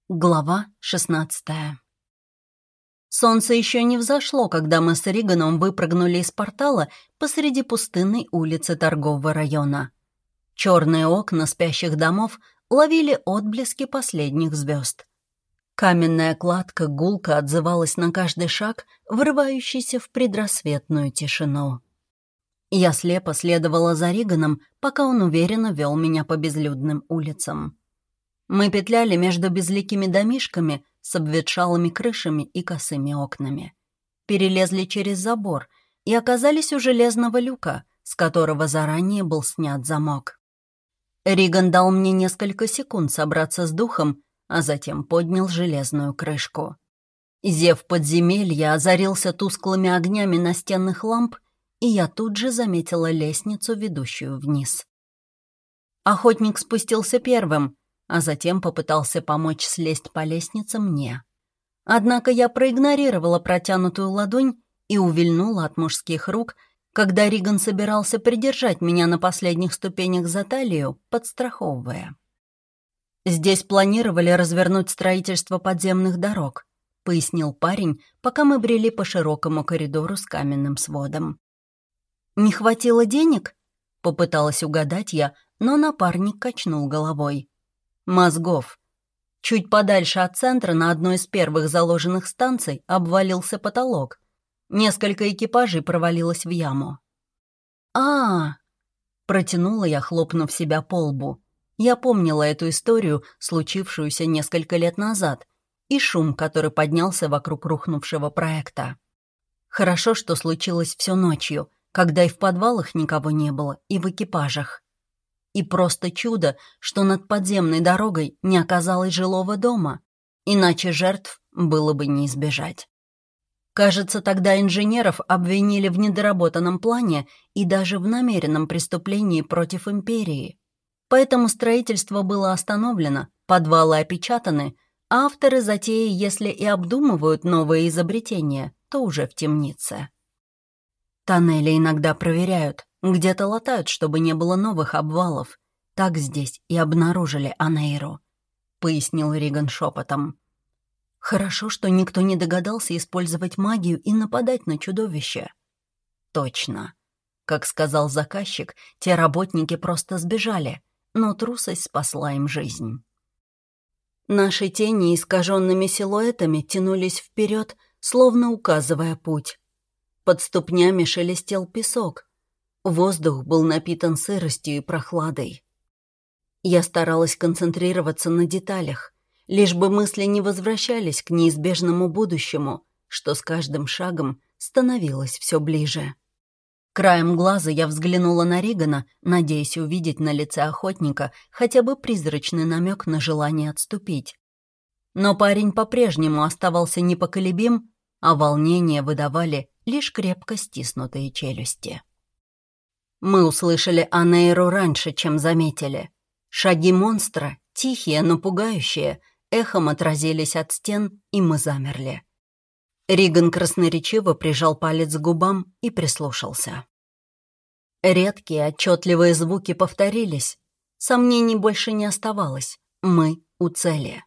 Глава 16. Солнце еще не взошло, когда мы с Риганом выпрыгнули из портала посреди пустынной улицы торгового района. Черные окна спящих домов ловили отблески последних звезд. Каменная кладка гулко отзывалась на каждый шаг, врывающийся в предрассветную тишину. Я слепо следовала за Риганом, пока он уверенно вел меня по безлюдным улицам. Мы петляли между безликими домишками с обветшалыми крышами и косыми окнами. Перелезли через забор и оказались у железного люка, с которого заранее был снят замок. Риган дал мне несколько секунд собраться с духом, а затем поднял железную крышку. Зев подземелья озарился тусклыми огнями настенных ламп, и я тут же заметила лестницу, ведущую вниз. Охотник спустился первым, а затем попытался помочь слезть по лестнице мне. Однако я проигнорировала протянутую ладонь и увильнула от мужских рук, когда Риган собирался придержать меня на последних ступенях за талию, подстраховывая. «Здесь планировали развернуть строительство подземных дорог», — пояснил парень, пока мы брели по широкому коридору с каменным сводом. «Не хватило денег?» — попыталась угадать я, но напарник качнул головой. «Мозгов. Чуть подальше от центра на одной из первых заложенных станций обвалился потолок. Несколько экипажей провалилось в яму». Протянула я, хлопнув себя по лбу. Я помнила эту историю, случившуюся несколько лет назад, и шум, который поднялся вокруг рухнувшего проекта. Хорошо, что случилось все ночью, когда и в подвалах никого не было, и в экипажах. И просто чудо, что над подземной дорогой не оказалось жилого дома, иначе жертв было бы не избежать. Кажется, тогда инженеров обвинили в недоработанном плане и даже в намеренном преступлении против империи. Поэтому строительство было остановлено, подвалы опечатаны, а авторы затеи, если и обдумывают новые изобретения, то уже в темнице. Тоннели иногда проверяют, где-то латают, чтобы не было новых обвалов. Так здесь и обнаружили Анейру», — пояснил Риган шепотом. «Хорошо, что никто не догадался использовать магию и нападать на чудовище». «Точно. Как сказал заказчик, те работники просто сбежали, но трусость спасла им жизнь». Наши тени искаженными силуэтами тянулись вперед, словно указывая путь. Под ступнями шелестел песок. Воздух был напитан сыростью и прохладой. Я старалась концентрироваться на деталях, лишь бы мысли не возвращались к неизбежному будущему, что с каждым шагом становилось все ближе. Краем глаза я взглянула на Ригана, надеясь увидеть на лице охотника хотя бы призрачный намек на желание отступить. Но парень по-прежнему оставался непоколебим, а волнение выдавали лишь крепко стиснутые челюсти. Мы услышали Анейру раньше, чем заметили. Шаги монстра, тихие, но пугающие, эхом отразились от стен, и мы замерли. Риган красноречиво прижал палец к губам и прислушался. Редкие, отчетливые звуки повторились. Сомнений больше не оставалось. Мы у цели.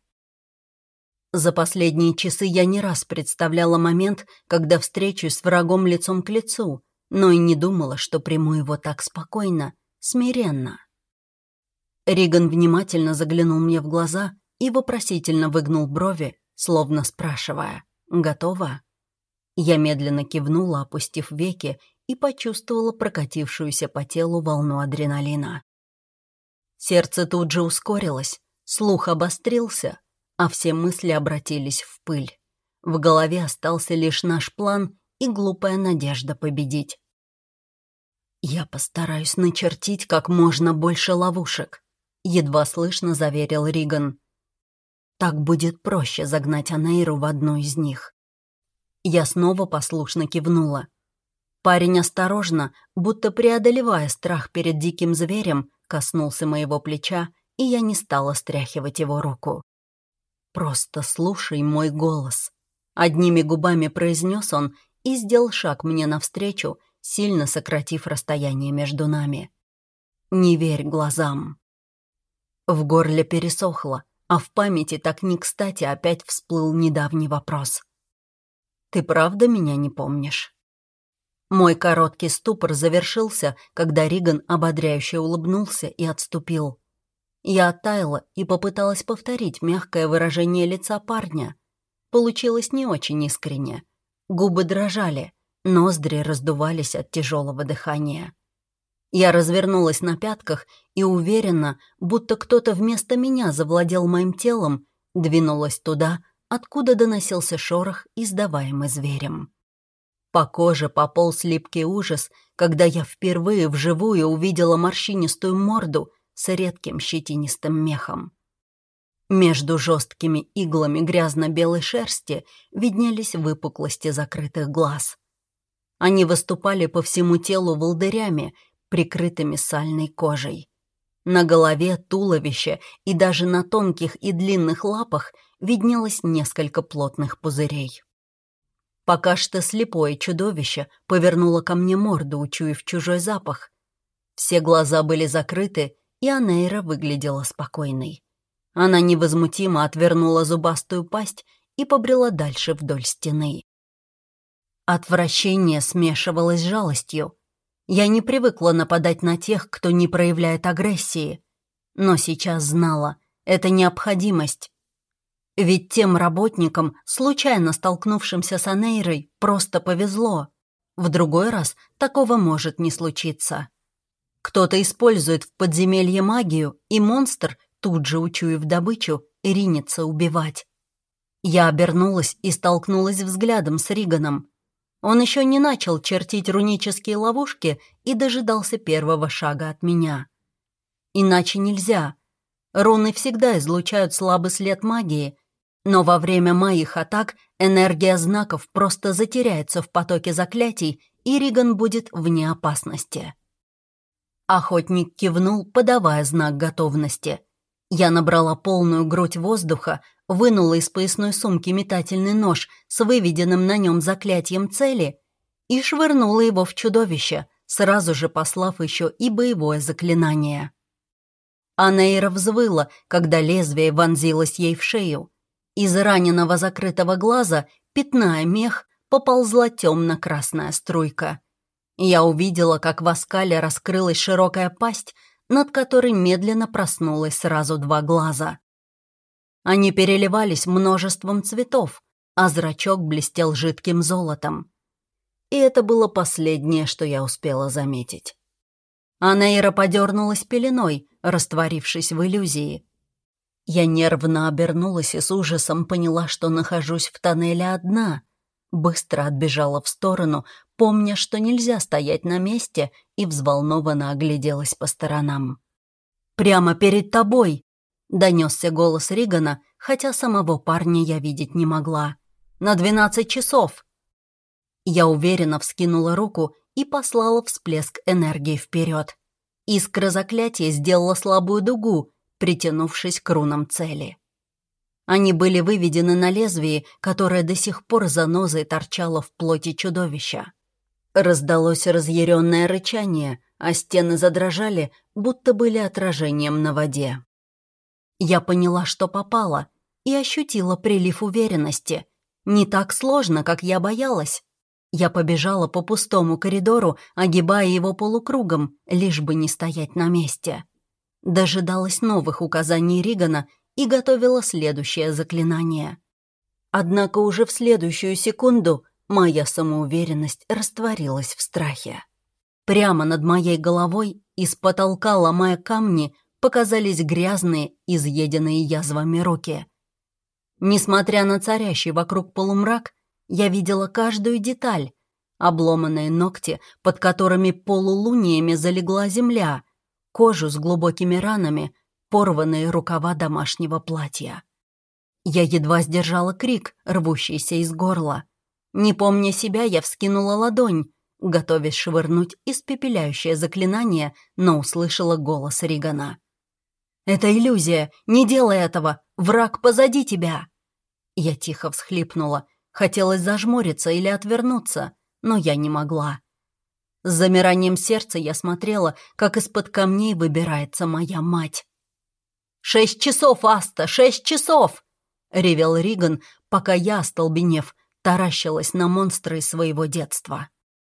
За последние часы я не раз представляла момент, когда встречусь с врагом лицом к лицу, но и не думала, что приму его так спокойно, смиренно. Риган внимательно заглянул мне в глаза и вопросительно выгнул брови, словно спрашивая: «Готова?» Я медленно кивнула, опустив веки, и почувствовала прокатившуюся по телу волну адреналина. Сердце тут же ускорилось, слух обострился, а все мысли обратились в пыль. В голове остался лишь наш план и глупая надежда победить. «Я постараюсь начертить как можно больше ловушек», — едва слышно заверил Риган. «Так будет проще загнать Анейру в одну из них». Я снова послушно кивнула. Парень осторожно, будто преодолевая страх перед диким зверем, коснулся моего плеча, и я не стала стряхивать его руку. «Просто слушай мой голос», — одними губами произнес он и сделал шаг мне навстречу, сильно сократив расстояние между нами. «Не верь глазам». В горле пересохло, А в памяти так не кстати опять всплыл недавний вопрос. «Ты правда меня не помнишь?» Мой короткий ступор завершился, когда Риган ободряюще улыбнулся и отступил. Я оттаяла и попыталась повторить мягкое выражение лица парня. Получилось не очень искренне. Губы дрожали, ноздри раздувались от тяжелого дыхания. Я развернулась на пятках и уверенно, будто кто-то вместо меня завладел моим телом, двинулась туда, откуда доносился шорох, издаваемый зверем. По коже пополз липкий ужас, когда я впервые вживую увидела морщинистую морду с редким щетинистым мехом. Между жесткими иглами грязно-белой шерсти виднелись выпуклости закрытых глаз. Они выступали по всему телу волдырями, прикрытыми сальной кожей. На голове, туловище и даже на тонких и длинных лапах виднелось несколько плотных пузырей. Пока что слепое чудовище повернуло ко мне морду, учуяв чужой запах. Все глаза были закрыты, и Анейра выглядела спокойной. Она невозмутимо отвернула зубастую пасть и побрела дальше вдоль стены. Отвращение смешивалось с жалостью. Я не привыкла нападать на тех, кто не проявляет агрессии, но сейчас знала, это необходимость. Ведь тем работникам, случайно столкнувшимся с Анейрой, просто повезло. В другой раз такого может не случиться. Кто-то использует в подземелье магию, и монстр, тут же учуяв добычу, ринется убивать. Я обернулась и столкнулась взглядом с Риганом. Он еще не начал чертить рунические ловушки и дожидался первого шага от меня. Иначе нельзя. Руны всегда излучают слабый след магии, но во время моих атак энергия знаков просто затеряется в потоке заклятий, и Риган будет вне опасности. Охотник кивнул, подавая знак готовности. Я набрала полную грудь воздуха, вынула из поясной сумки метательный нож с выведенным на нем заклятием цели и швырнула его в чудовище, сразу же послав еще и боевое заклинание. Анейра взвыла, когда лезвие вонзилось ей в шею. Из раненого закрытого глаза, пятная мех, поползла темно-красная струйка. Я увидела, как в оскале раскрылась широкая пасть, над которой медленно проснулось сразу два глаза. Они переливались множеством цветов, а зрачок блестел жидким золотом. И это было последнее, что я успела заметить. Анейра подернулась пеленой, растворившись в иллюзии. Я нервно обернулась и с ужасом поняла, что нахожусь в тоннеле одна. Быстро отбежала в сторону, помня, что нельзя стоять на месте, и взволнованно огляделась по сторонам. «Прямо перед тобой!» — донесся голос Ригана, хотя самого парня я видеть не могла. «На 12 часов!» Я уверенно вскинула руку и послала всплеск энергии вперед. Искра заклятия сделала слабую дугу, притянувшись к рунам цели. Они были выведены на лезвии, которое до сих пор занозой торчало в плоти чудовища. Раздалось разъяренное рычание, а стены задрожали, будто были отражением на воде. Я поняла, что попала, и ощутила прилив уверенности. Не так сложно, как я боялась. Я побежала по пустому коридору, огибая его полукругом, лишь бы не стоять на месте. Дожидалась новых указаний Ригана и готовила следующее заклинание. Однако уже в следующую секунду моя самоуверенность растворилась в страхе. Прямо над моей головой, из потолка ломая камни, показались грязные, изъеденные язвами руки. Несмотря на царящий вокруг полумрак, я видела каждую деталь: обломанные ногти, под которыми полулуниями залегла земля, кожу с глубокими ранами, порванные рукава домашнего платья. Я едва сдержала крик, рвущийся из горла. Не помня себя, я вскинула ладонь, готовясь швырнуть испепеляющее заклинание, но услышала голос Ригана. «Это иллюзия! Не делай этого! Враг позади тебя!» Я тихо всхлипнула. Хотелось зажмуриться или отвернуться, но я не могла. С замиранием сердца я смотрела, как из-под камней выбирается моя мать. 6 часов, Аста, 6 часов!» — ревел Риган, пока я, остолбенев, таращилась на монстра из своего детства.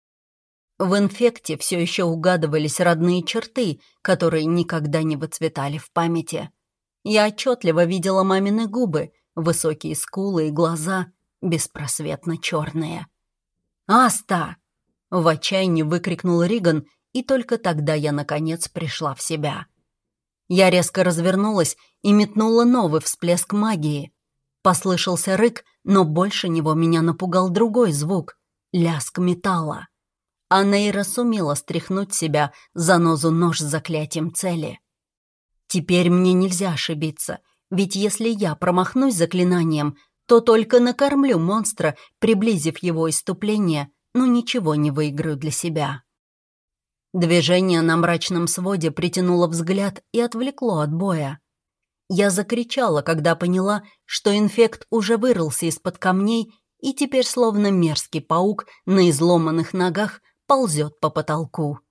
В инфекте все еще угадывались родные черты, которые никогда не выцветали в памяти. Я отчетливо видела мамины губы, высокие скулы и глаза, беспросветно черные. «Аста!» — в отчаянии выкрикнул Риган, и только тогда я, наконец, пришла в себя. Я резко развернулась и метнула новый всплеск магии. Послышался рык, но больше него меня напугал другой звук — лязг металла. А Нейра сумела стряхнуть с себя занозу нож с заклятием цели. Теперь мне нельзя ошибиться, ведь если я промахнусь заклинанием, то только накормлю монстра, приблизив его исступление, но ничего не выиграю для себя. Движение на мрачном своде притянуло взгляд и отвлекло от боя. Я закричала, когда поняла, что инфект уже вырвался из-под камней и теперь, словно мерзкий паук, на изломанных ногах ползет по потолку.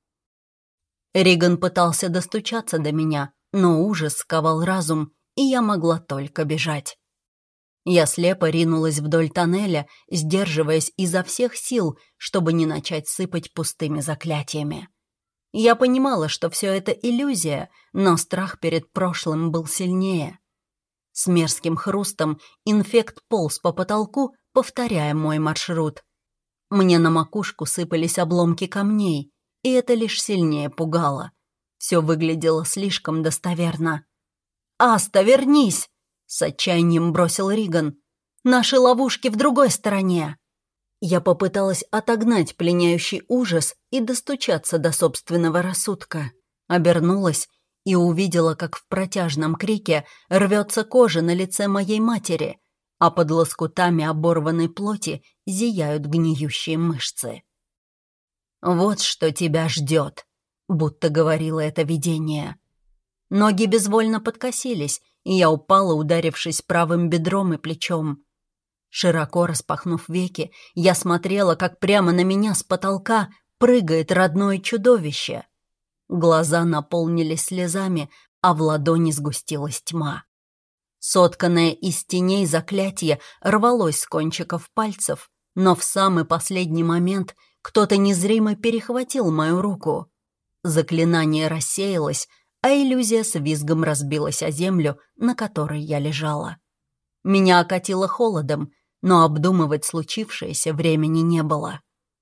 Риган пытался достучаться до меня, но ужас сковал разум, и я могла только бежать. Я слепо ринулась вдоль тоннеля, сдерживаясь изо всех сил, чтобы не начать сыпать пустыми заклятиями. Я понимала, что все это иллюзия, но страх перед прошлым был сильнее. С мерзким хрустом инфект полз по потолку, повторяя мой маршрут. Мне на макушку сыпались обломки камней, и это лишь сильнее пугало. Все выглядело слишком достоверно. «Аста, вернись!» — с отчаянием бросил Риган. «Наши ловушки в другой стороне!» Я попыталась отогнать пленяющий ужас и достучаться до собственного рассудка. Обернулась и увидела, как в протяжном крике рвется кожа на лице моей матери, а под лоскутами оборванной плоти зияют гниющие мышцы. «Вот что тебя ждет», — будто говорило это видение. Ноги безвольно подкосились, и я упала, ударившись правым бедром и плечом. Широко распахнув веки, я смотрела, как прямо на меня с потолка прыгает родное чудовище. Глаза наполнились слезами, а в ладони сгустилась тьма. Сотканное из теней заклятие рвалось с кончиков пальцев, но в самый последний момент кто-то незримо перехватил мою руку. Заклинание рассеялось, а иллюзия с визгом разбилась о землю, на которой я лежала. Меня окатило холодом, но обдумывать случившееся времени не было.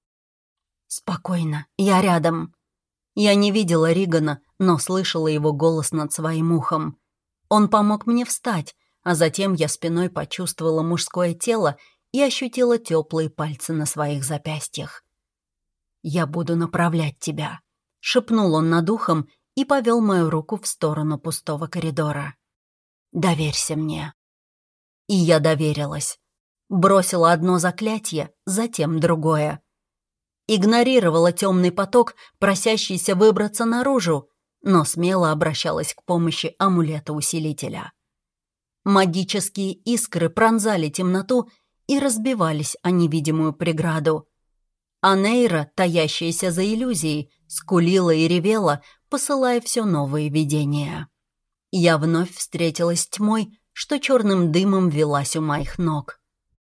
«Спокойно, я рядом». Я не видела Ригана, но слышала его голос над своим ухом. Он помог мне встать, а затем я спиной почувствовала мужское тело и ощутила теплые пальцы на своих запястьях. «Я буду направлять тебя», — шепнул он над ухом и повел мою руку в сторону пустого коридора. «Доверься мне». И я доверилась. Бросила одно заклятие, затем другое. Игнорировала темный поток, просящийся выбраться наружу, но смело обращалась к помощи амулета-усилителя. Магические искры пронзали темноту и разбивались о невидимую преграду. А Нейра, таящаяся за иллюзией, скулила и ревела, посылая все новые видения. Я вновь встретилась с тьмой, что черным дымом велась у моих ног.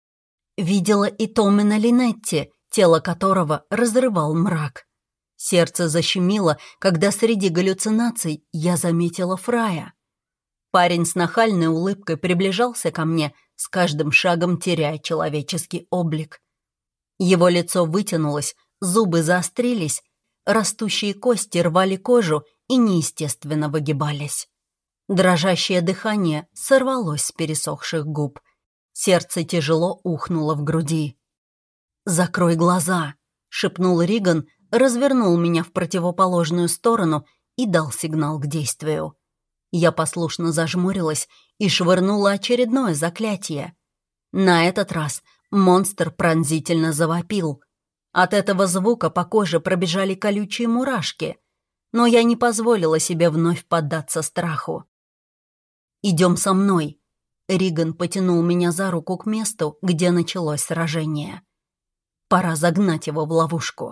Видела и Томина Линетти, тело которого разрывал мрак. Сердце защемило, когда среди галлюцинаций я заметила Фрая. Парень с нахальной улыбкой приближался ко мне, с каждым шагом теряя человеческий облик. Его лицо вытянулось, зубы заострились, растущие кости рвали кожу и неестественно выгибались. Дрожащее дыхание сорвалось с пересохших губ. Сердце тяжело ухнуло в груди. «Закрой глаза», — шепнул Риган, развернул меня в противоположную сторону и дал сигнал к действию. Я послушно зажмурилась и швырнула очередное заклятие. На этот раз монстр пронзительно завопил. От этого звука по коже пробежали колючие мурашки, но я не позволила себе вновь поддаться страху. «Идем со мной». Риган потянул меня за руку к месту, где началось сражение. Пора загнать его в ловушку.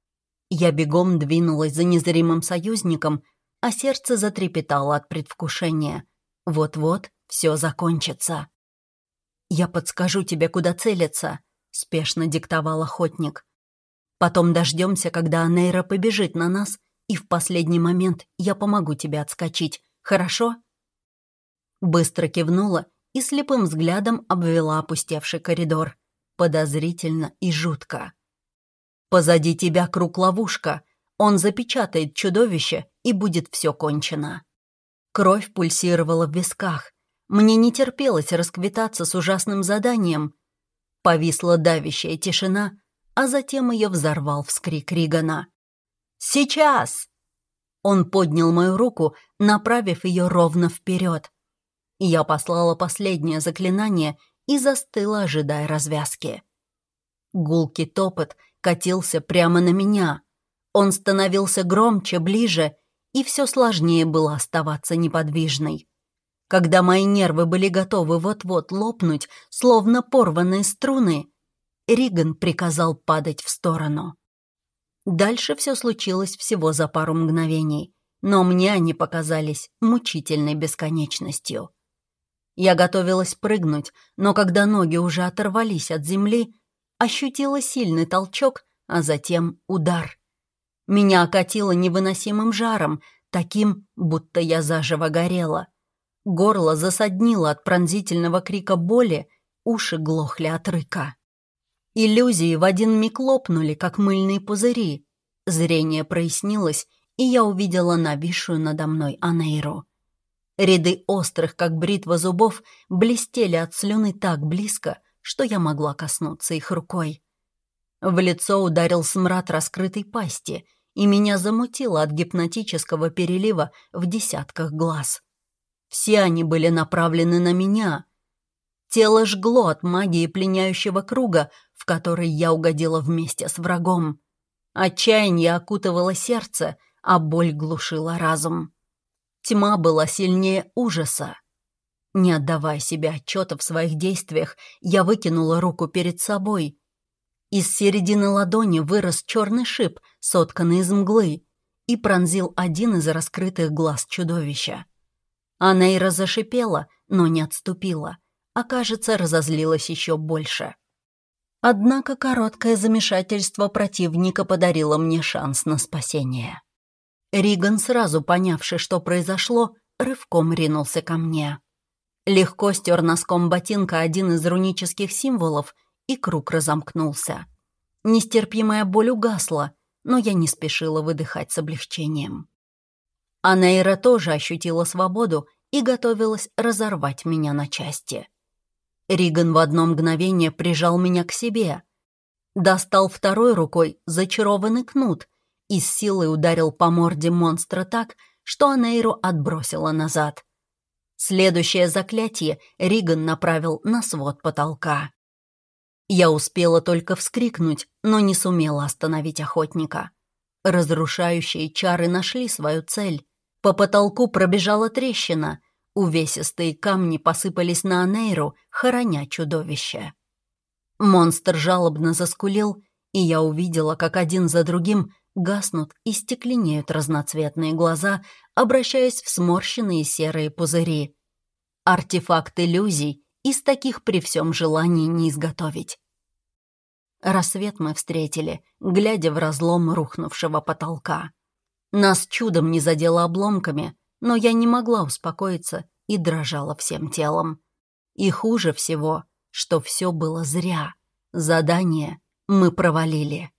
Я бегом двинулась за незримым союзником, а сердце затрепетало от предвкушения. Вот-вот все закончится. «Я подскажу тебе, куда целиться», — спешно диктовал охотник. «Потом дождемся, когда Анейра побежит на нас, и в последний момент я помогу тебе отскочить, хорошо?» Быстро кивнула и слепым взглядом обвела опустевший коридор. Подозрительно и жутко. «Позади тебя круг-ловушка. Он запечатает чудовище, и будет все кончено». Кровь пульсировала в висках. Мне не терпелось расквитаться с ужасным заданием. Повисла давящая тишина, а затем ее взорвал вскрик Ригана. «Сейчас!» Он поднял мою руку, направив ее ровно вперед. Я послала последнее заклинание и застыла, ожидая развязки. Гулкий топот катился прямо на меня. Он становился громче, ближе, и все сложнее было оставаться неподвижной. Когда мои нервы были готовы вот-вот лопнуть, словно порванные струны, Риган приказал падать в сторону. Дальше все случилось всего за пару мгновений, но мне они показались мучительной бесконечностью. Я готовилась прыгнуть, но когда ноги уже оторвались от земли, ощутила сильный толчок, а затем удар. Меня окатило невыносимым жаром, таким, будто я заживо горела. Горло засаднило от пронзительного крика боли, уши глохли от рыка. Иллюзии в один миг лопнули, как мыльные пузыри. Зрение прояснилось, и я увидела нависшую надо мной Анейру. Ряды острых, как бритва зубов, блестели от слюны так близко, что я могла коснуться их рукой. В лицо ударил смрад раскрытой пасти, и меня замутило от гипнотического перелива в десятках глаз. Все они были направлены на меня. Тело жгло от магии пленяющего круга, в который я угодила вместе с врагом. Отчаяние окутывало сердце, а боль глушила разум. Тьма была сильнее ужаса. Не отдавая себе отчета в своих действиях, я выкинула руку перед собой. Из середины ладони вырос черный шип, сотканный из мглы, и пронзил один из раскрытых глаз чудовища. Анейра зашипела, но не отступила, а, кажется, разозлилась еще больше. Однако короткое замешательство противника подарило мне шанс на спасение. Риган, сразу понявший, что произошло, рывком ринулся ко мне. Легко стер носком ботинка один из рунических символов, и круг разомкнулся. Нестерпимая боль угасла, но я не спешила выдыхать с облегчением. Анейра тоже ощутила свободу и готовилась разорвать меня на части. Риган в одно мгновение прижал меня к себе, достал второй рукой зачарованный кнут и с силой ударил по морде монстра так, что Анейру отбросило назад. Следующее заклятие Риган направил на свод потолка. Я успела только вскрикнуть, но не сумела остановить охотника. Разрушающие чары нашли свою цель. По потолку пробежала трещина, увесистые камни посыпались на Анейру, хороня чудовище. Монстр жалобно заскулил, и я увидела, как один за другим гаснут и стекленеют разноцветные глаза, обращаясь в сморщенные серые пузыри. Артефакт иллюзий, из таких при всем желании не изготовить. Рассвет мы встретили, глядя в разлом рухнувшего потолка. Нас чудом не задело обломками, но я не могла успокоиться и дрожала всем телом. И хуже всего, что все было зря. Задание мы провалили.